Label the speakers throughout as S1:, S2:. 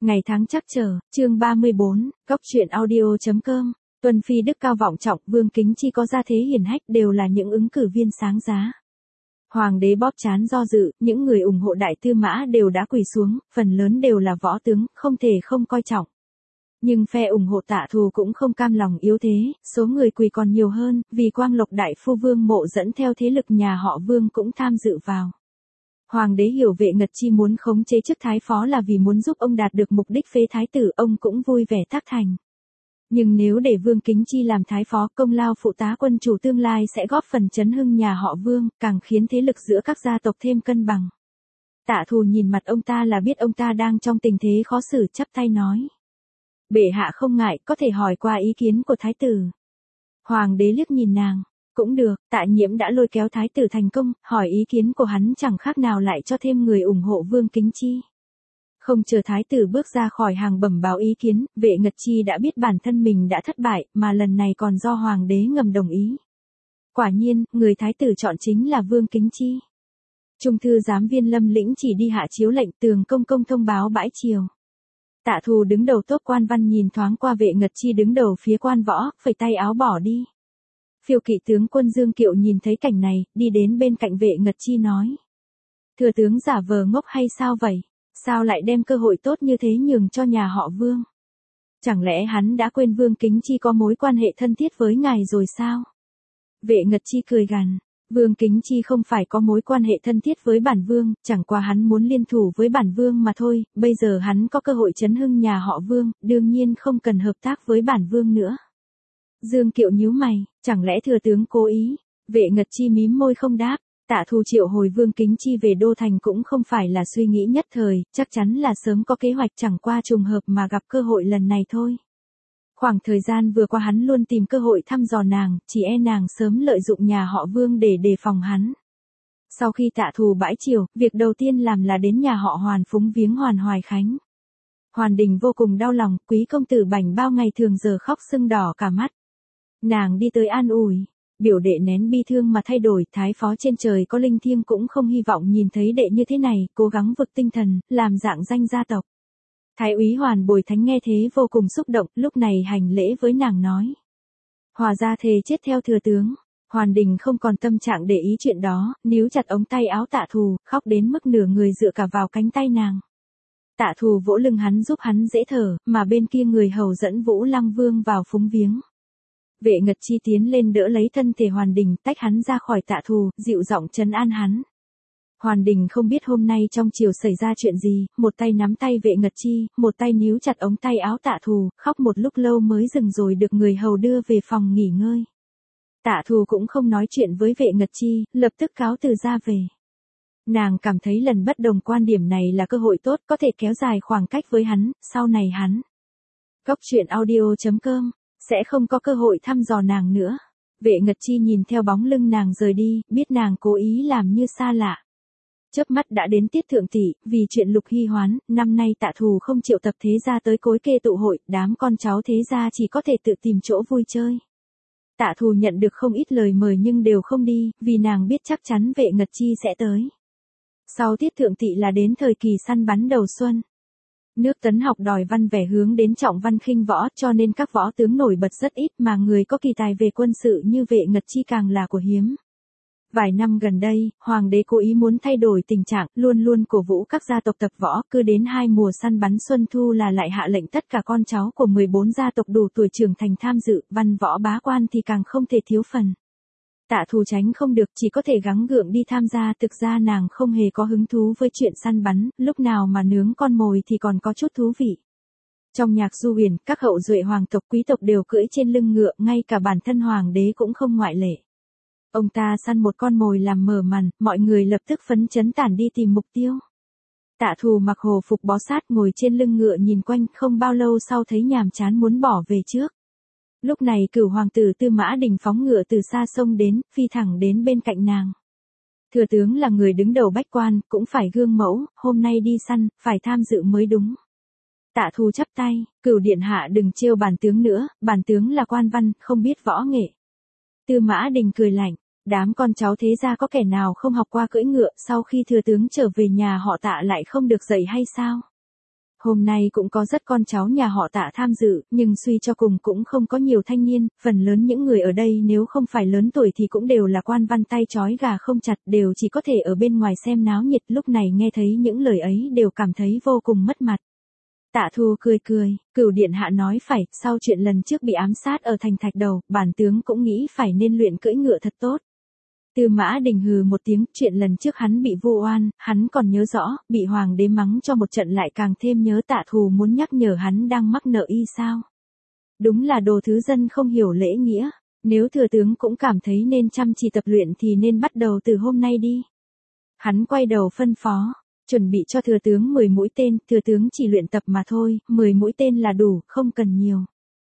S1: Ngày tháng chắc chờ, chương 34, góc truyện audio.com, Tuân Phi đức cao vọng trọng, Vương Kính Chi có gia thế hiển hách đều là những ứng cử viên sáng giá. Hoàng đế bóp trán do dự, những người ủng hộ đại tư mã đều đã quỳ xuống, phần lớn đều là võ tướng, không thể không coi trọng. Nhưng phe ủng hộ Tạ Thù cũng không cam lòng yếu thế, số người quỳ còn nhiều hơn, vì Quang Lộc đại phu Vương Mộ dẫn theo thế lực nhà họ Vương cũng tham dự vào. Hoàng đế hiểu Vệ Ngật Chi muốn khống chế chức thái phó là vì muốn giúp ông đạt được mục đích phế thái tử, ông cũng vui vẻ tác thành. Nhưng nếu để Vương Kính Chi làm thái phó, công lao phụ tá quân chủ tương lai sẽ góp phần chấn hưng nhà họ Vương, càng khiến thế lực giữa các gia tộc thêm cân bằng. Tạ Thù nhìn mặt ông ta là biết ông ta đang trong tình thế khó xử, chắp tay nói. Bệ hạ không ngại, có thể hỏi qua ý kiến của thái tử. Hoàng đế liếc nhìn nàng. Cũng được, Tạ Nhiễm đã lôi kéo thái tử thành công, hỏi ý kiến của hắn chẳng khác nào lại cho thêm người ủng hộ Vương Kính Chi. Không chờ thái tử bước ra khỏi hàng bẩm báo ý kiến, Vệ Ngật Chi đã biết bản thân mình đã thất bại, mà lần này còn do hoàng đế ngầm đồng ý. Quả nhiên, người thái tử chọn chính là Vương Kính Chi. Trung thư giám Viên Lâm Lĩnh chỉ đi hạ chiếu lệnh, Tường Công Công thông báo bãi triều. Tạ Thù đứng đầu tốp quan văn nhìn thoáng qua Vệ Ngật Chi đứng đầu phía quan võ, phẩy tay áo bỏ đi. Phiêu kỵ tướng quân Dương Kiệu nhìn thấy cảnh này, đi đến bên cạnh Vệ Ngật Chi nói. Thừa tướng giả vờ ngốc hay sao vậy? Sao lại đem cơ hội tốt như thế nhường cho nhà họ Vương? Chẳng lẽ hắn đã quên Vương Kính Chi có mối quan hệ thân thiết với ngài rồi sao? Vệ Ngật Chi cười gằn. Vương Kính Chi không phải có mối quan hệ thân thiết với bản Vương, chẳng qua hắn muốn liên thủ với bản Vương mà thôi, bây giờ hắn có cơ hội chấn hưng nhà họ Vương, đương nhiên không cần hợp tác với bản Vương nữa. Dương Kiệu nhíu mày, chẳng lẽ thừa tướng cố ý? Vệ Ngật Chi mím môi không đáp. Tạ Thù triệu hồi Vương Kính Chi về đô thành cũng không phải là suy nghĩ nhất thời, chắc chắn là sớm có kế hoạch, chẳng qua trùng hợp mà gặp cơ hội lần này thôi. Khoảng thời gian vừa qua hắn luôn tìm cơ hội thăm dò nàng, chỉ e nàng sớm lợi dụng nhà họ Vương để đề phòng hắn. Sau khi Tạ Thù bãi triều, việc đầu tiên làm là đến nhà họ Hoàn phúng viếng Hoàn Hoài Khánh. Hoàn Đình vô cùng đau lòng, quý công tử Bảnh Bao ngày thường giờ khóc sưng đỏ cả mắt. Nàng đi tới an ủi, biểu đệ nén bi thương mà thay đổi, thái phó trên trời có linh thiêng cũng không hy vọng nhìn thấy đệ như thế này, cố gắng vực tinh thần, làm dạng danh gia tộc. Thái úy Hoàn Bồi Thánh nghe thế vô cùng xúc động, lúc này hành lễ với nàng nói. Hòa ra thề chết theo thừa tướng. Hoàn Đình không còn tâm trạng để ý chuyện đó, níu chặt ống tay áo Tạ Thù, khóc đến mức nửa người dựa cả vào cánh tay nàng. Tạ Thù vỗ lưng hắn giúp hắn dễ thở, mà bên kia người hầu dẫn Vũ Lăng Vương vào phúng viếng. Vệ Ngật Chi tiến lên đỡ lấy thân thể Hoàn Đình, tách hắn ra khỏi Tạ Thù, dịu giọng trấn an hắn. Hoàn Đình không biết hôm nay trong triều xảy ra chuyện gì, một tay nắm tay Vệ Ngật Chi, một tay níu chặt ống tay áo Tạ Thù, khóc một lúc lâu mới dừng rồi được người hầu đưa về phòng nghỉ ngơi. Tạ Thù cũng không nói chuyện với Vệ Ngật Chi, lập tức cáo từ ra về. Nàng cảm thấy lần bất đồng quan điểm này là cơ hội tốt, có thể kéo dài khoảng cách với hắn, sau này hắn. Góc truyện audio.com sẽ không có cơ hội thăm dò nàng nữa. Vệ Ngật Chi nhìn theo bóng lưng nàng rời đi, biết nàng cố ý làm như xa lạ. Chớp mắt đã đến tiết thượng tỷ, vì chuyện Lục Hy hoán, năm nay Tạ Thù không triệu tập thế gia tới cối kê tụ hội, đám con cháu thế gia chỉ có thể tự tìm chỗ vui chơi. Tạ Thù nhận được không ít lời mời nhưng đều không đi, vì nàng biết chắc chắn Vệ Ngật Chi sẽ tới. Sau tiết thượng tỷ là đến thời kỳ săn bắn đầu xuân. Nước Tấn học đòi văn vẻ hướng đến trọng văn khinh võ, cho nên các võ tướng nổi bật rất ít, mà người có kỳ tài về quân sự như Vệ Ngật Chi càng là của hiếm. Vài năm gần đây, hoàng đế cố ý muốn thay đổi tình trạng, luôn luôn cổ vũ các gia tộc tập võ, cứ đến 2 mùa săn bắn xuân thu là lại hạ lệnh tất cả con cháu của 14 gia tộc đủ tuổi trưởng thành tham dự, văn võ bá quan thì càng không thể thiếu phần. Tạ Thù tránh không được, chỉ có thể gắng gượng đi tham gia, thực ra nàng không hề có hứng thú với chuyện săn bắn, lúc nào mà nướng con mồi thì còn có chút thú vị. Trong nhạc du huyền, các hậu duệ hoàng tộc quý tộc đều cưỡi trên lưng ngựa, ngay cả bản thân hoàng đế cũng không ngoại lệ. Ông ta săn một con mồi làm mở màn, mọi người lập tức phấn chấn tản đi tìm mục tiêu. Tạ Thù mặc hồ phục bó sát ngồi trên lưng ngựa nhìn quanh, không bao lâu sau thấy nhàm chán muốn bỏ về trước. Lúc này Cửu hoàng tử Tư Mã Đình phóng ngựa từ xa sông đến, phi thẳng đến bên cạnh nàng. Thừa tướng là người đứng đầu bách quan, cũng phải gương mẫu, hôm nay đi săn, phải tham dự mới đúng. Tạ Thù chắp tay, Cửu điện hạ đừng trêu bản tướng nữa, bản tướng là quan văn, không biết võ nghệ. Tư Mã Đình cười lạnh, đám con cháu thế gia có kẻ nào không học qua cưỡi ngựa, sau khi thừa tướng trở về nhà họ Tạ lại không được dạy hay sao? Hôm nay cũng có rất con cháu nhà họ Tạ tham dự, nhưng suy cho cùng cũng không có nhiều thanh niên, phần lớn những người ở đây nếu không phải lớn tuổi thì cũng đều là quan văn tay trói gà không chặt, đều chỉ có thể ở bên ngoài xem náo nhiệt, lúc này nghe thấy những lời ấy đều cảm thấy vô cùng mất mặt. Tạ Thu cười cười, Cửu điện hạ nói phải, sau chuyện lần trước bị ám sát ở thành Thạch Đầu, bản tướng cũng nghĩ phải nên luyện cưỡi ngựa thật tốt. Tư Mã Đình hừ một tiếng, chuyện lần trước hắn bị vu oan, hắn còn nhớ rõ, bị hoàng đế mắng cho một trận lại càng thêm nhớ. Tạ Thù muốn nhắc nhở hắn đang mắc nợ y sao. Đúng là đồ thứ dân không hiểu lễ nghĩa, nếu thừa tướng cũng cảm thấy nên chăm chỉ tập luyện thì nên bắt đầu từ hôm nay đi. Hắn quay đầu phân phó, chuẩn bị cho thừa tướng 10 mũi tên, thừa tướng chỉ luyện tập mà thôi, 10 mũi tên là đủ, không cần nhiều.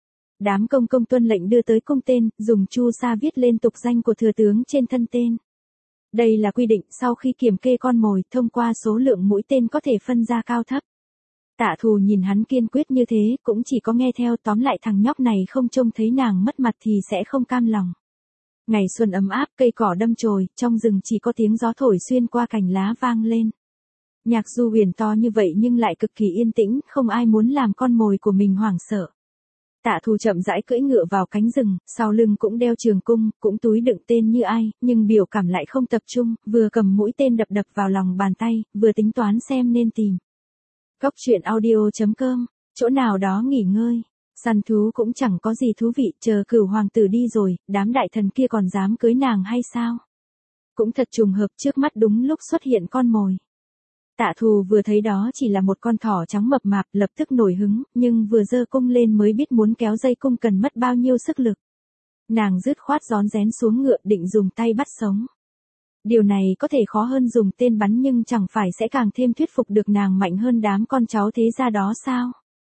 S1: Đám công công tuân lệnh đưa tới cung tên, dùng chu sa viết lên tục danh của thừa tướng trên thân tên. Đây là quy định sau khi kiểm kê con mồi, thông qua số lượng mũi tên có thể phân ra cao thấp. Tạ Thù nhìn hắn kiên quyết như thế, cũng chỉ có nghe theo, tóm lại thằng nhóc này không trông thấy nàng mất mặt thì sẽ không cam lòng. Ngày xuân ấm áp, cây cỏ đâm chồi, trong rừng chỉ có tiếng gió thổi xuyên qua cành lá vang lên. Nhạc du huyền to như vậy nhưng lại cực kỳ yên tĩnh, không ai muốn làm con mồi của mình hoảng sợ. Tạ Thù chậm rãi cưỡi ngựa vào cánh rừng, sau lưng cũng đeo trường cung, cũng túi đựng tên như ai, nhưng biểu cảm lại không tập trung, vừa cầm mũi tên đập đập vào lòng bàn tay, vừa tính toán xem nên tìm. Cốc truyện audio.com, chỗ nào đó nghỉ ngơi. Săn thú cũng chẳng có gì thú vị, chờ Cửu hoàng tử đi rồi, đám đại thần kia còn dám cưới nàng hay sao? Cũng thật trùng hợp, trước mắt đúng lúc xuất hiện con mồi. Tạ Thù vừa thấy đó chỉ là một con thỏ trắng mập mạp, lập tức nổi hứng, nhưng vừa giơ cung lên mới biết muốn kéo dây cung cần mất bao nhiêu sức lực. Nàng dứt khoát rón rén xuống ngựa, định dùng tay bắt sống. Điều này có thể khó hơn dùng tên bắn, nhưng chẳng phải sẽ càng thêm thuyết phục được nàng mạnh hơn đám con cháu thế gia đó sao?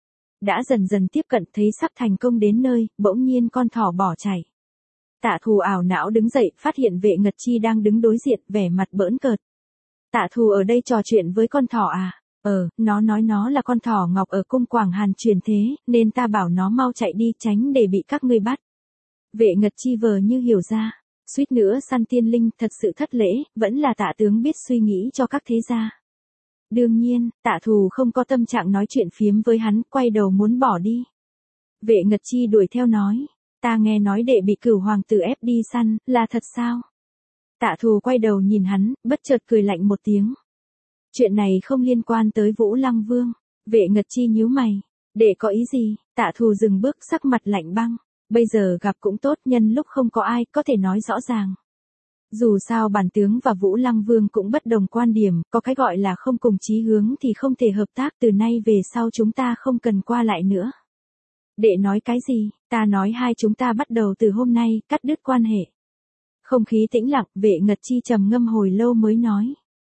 S1: Đã dần dần tiếp cận, thấy sắp thành công đến nơi, bỗng nhiên con thỏ bỏ chạy. Tạ Thù ảo não đứng dậy, phát hiện Vệ Ngật Chi đang đứng đối diện, vẻ mặt bỡn cợt. Tạ Thù ở đây trò chuyện với con thỏ à? Nó nói nó là con thỏ ngọc ở cung Quảng Hàn truyền thế, nên ta bảo nó mau chạy đi, tránh để bị các ngươi bắt. Vệ Ngật Chi vờ như hiểu ra, suýt nữa săn tiên linh, thật sự thất lễ, vẫn là Tạ tướng biết suy nghĩ cho các thế gia. Đương nhiên, Tạ Thù không có tâm trạng nói chuyện phiếm với hắn, quay đầu muốn bỏ đi. Vệ Ngật Chi đuổi theo nói, ta nghe nói đệ bị Cửu hoàng tử ép đi săn, là thật sao? Tạ Thù quay đầu nhìn hắn, bất chợt cười lạnh một tiếng. Chuyện này không liên quan tới Vũ Lăng Vương. Vệ Ngật Chi nhíu mày, đệ có ý gì? Tạ Thù dừng bước, sắc mặt lạnh băng. Bây giờ gặp cũng tốt, nhân lúc không có ai, có thể nói rõ ràng. Dù sao bản tướng và Vũ Lăng Vương cũng bất đồng quan điểm, có cái gọi là không cùng chí hướng thì không thể hợp tác, từ nay về sau chúng ta không cần qua lại nữa. Đệ nói cái gì? Ta nói hai chúng ta bắt đầu từ hôm nay, cắt đứt quan hệ. Không khí tĩnh lặng, Vệ Ngật Chi trầm ngâm hồi lâu mới nói.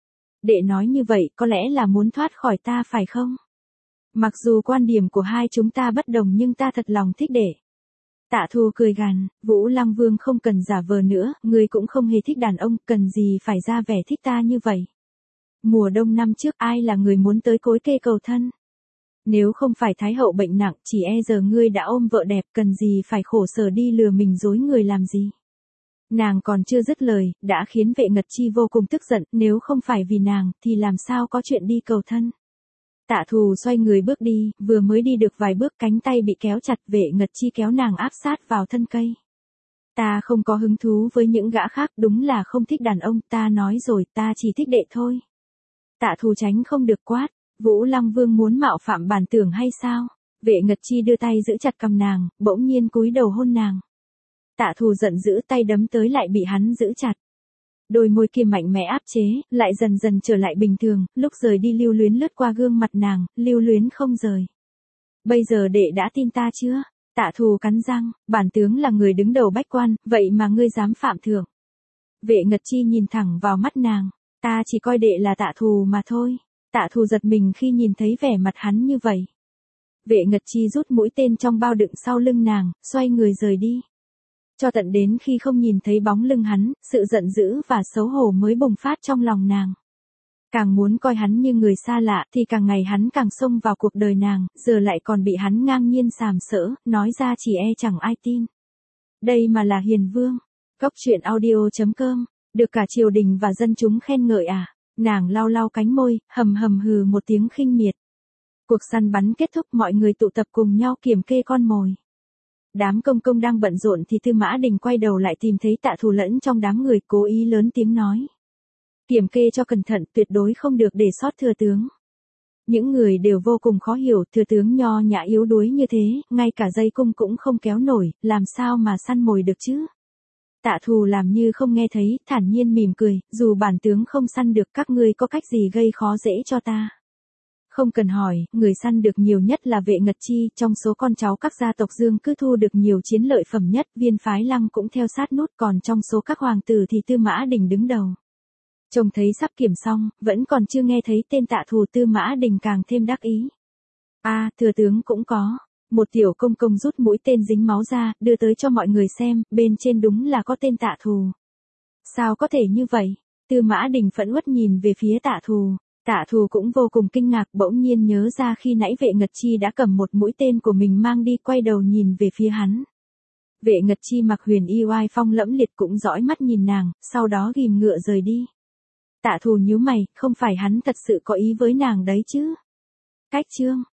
S1: Đệ nói như vậy có lẽ là muốn thoát khỏi ta phải không? Mặc dù quan điểm của hai chúng ta bất đồng nhưng ta thật lòng thích đệ. Tạ Thù cười gằn, Vũ Lăng Vương không cần giả vờ nữa, ngươi cũng không hề thích đàn ông, cần gì phải ra vẻ thích ta như vậy. Mùa đông năm trước ai là người muốn tới cối kê cầu thân? Nếu không phải Thái hậu bệnh nặng, chỉ e giờ ngươi đã ôm vợ đẹp, cần gì phải khổ sở đi lừa mình dối người làm gì. Nàng còn chưa dứt lời, đã khiến Vệ Ngật Chi vô cùng tức giận, nếu không phải vì nàng, thì làm sao có chuyện đi cầu thân. Tạ Thù xoay người bước đi, vừa mới đi được vài bước cánh tay bị kéo chặt, Vệ Ngật Chi kéo nàng áp sát vào thân cây. Ta không có hứng thú với những gã khác, đúng là không thích đàn ông, ta nói rồi, ta chỉ thích đệ thôi. Tạ Thù tránh không được quát, Vũ Lăng Vương muốn mạo phạm bản tưởng hay sao? Vệ Ngật Chi đưa tay giữ chặt cằm nàng, bỗng nhiên cúi đầu hôn nàng. Tạ Thù giận dữ, tay đấm tới lại bị hắn giữ chặt. Đôi môi kia mạnh mẽ áp chế, lại dần dần trở lại bình thường, lúc rời đi lưu luyến lướt qua gương mặt nàng, lưu luyến không rời. Bây giờ đệ đã tin ta chưa? Tạ Thù cắn răng, bản tướng là người đứng đầu bách quan, vậy mà ngươi dám phạm thượng. Vệ Ngật Chi nhìn thẳng vào mắt nàng, ta chỉ coi đệ là Tạ Thù mà thôi. Tạ Thù giật mình khi nhìn thấy vẻ mặt hắn như vậy. Vệ Ngật Chi rút mũi tên trong bao đựng sau lưng nàng, xoay người rời đi. Cho tận đến khi không nhìn thấy bóng lưng hắn, sự giận dữ và xấu hổ mới bùng phát trong lòng nàng. Càng muốn coi hắn như người xa lạ thì càng ngày hắn càng xông vào cuộc đời nàng, giờ lại còn bị hắn ngang nhiên sàm sỡ, nói ra chỉ e chẳng ai tin. Đây mà là hiền vương. Cốc truyện audio.com, được cả triều đình và dân chúng khen ngợi à? Nàng lau lau cánh môi, hầm hừ một tiếng khinh miệt. Cuộc săn bắn kết thúc, mọi người tụ tập cùng nhau kiểm kê con mồi. Đám công công đang bận rộn thì Tư Mã Đình quay đầu lại tìm thấy Tạ Thù lẫn trong đám người, cố ý lớn tiếng nói. Kiểm kê cho cẩn thận, tuyệt đối không được để sót thừa tướng. Những người đều vô cùng khó hiểu, thừa tướng nho nhã yếu đuối như thế, ngay cả dây cung cũng không kéo nổi, làm sao mà săn mồi được chứ? Tạ Thù làm như không nghe thấy, thản nhiên mỉm cười, dù bản tướng không săn được, các ngươi có cách gì gây khó dễ cho ta? Không cần hỏi, người săn được nhiều nhất là Vệ Ngật Chi, trong số con cháu các gia tộc Dương cứ thu được nhiều chiến lợi phẩm nhất, Viên Phái Lăng cũng theo sát nút, còn trong số các hoàng tử thì Tư Mã Đình đứng đầu. Trông thấy sắp kiểm xong, vẫn còn chưa nghe thấy tên Tạ Thù, Tư Mã Đình càng thêm đắc ý. Thừa tướng cũng có. Một tiểu công công rút mũi tên dính máu ra, đưa tới cho mọi người xem, bên trên đúng là có tên Tạ Thù. Sao có thể như vậy? Tư Mã Đình phẫn uất nhìn về phía Tạ Thù. Tạ Thù cũng vô cùng kinh ngạc, bỗng nhiên nhớ ra khi nãy Vệ Ngật Chi đã cầm một mũi tên của mình mang đi, quay đầu nhìn về phía hắn. Vệ Ngật Chi mặc huyền y oai phong lẫm liệt cũng dõi mắt nhìn nàng, sau đó ghim ngựa rời đi. Tạ Thù nhíu mày, không phải hắn thật sự có ý với nàng đấy chứ? Cách chương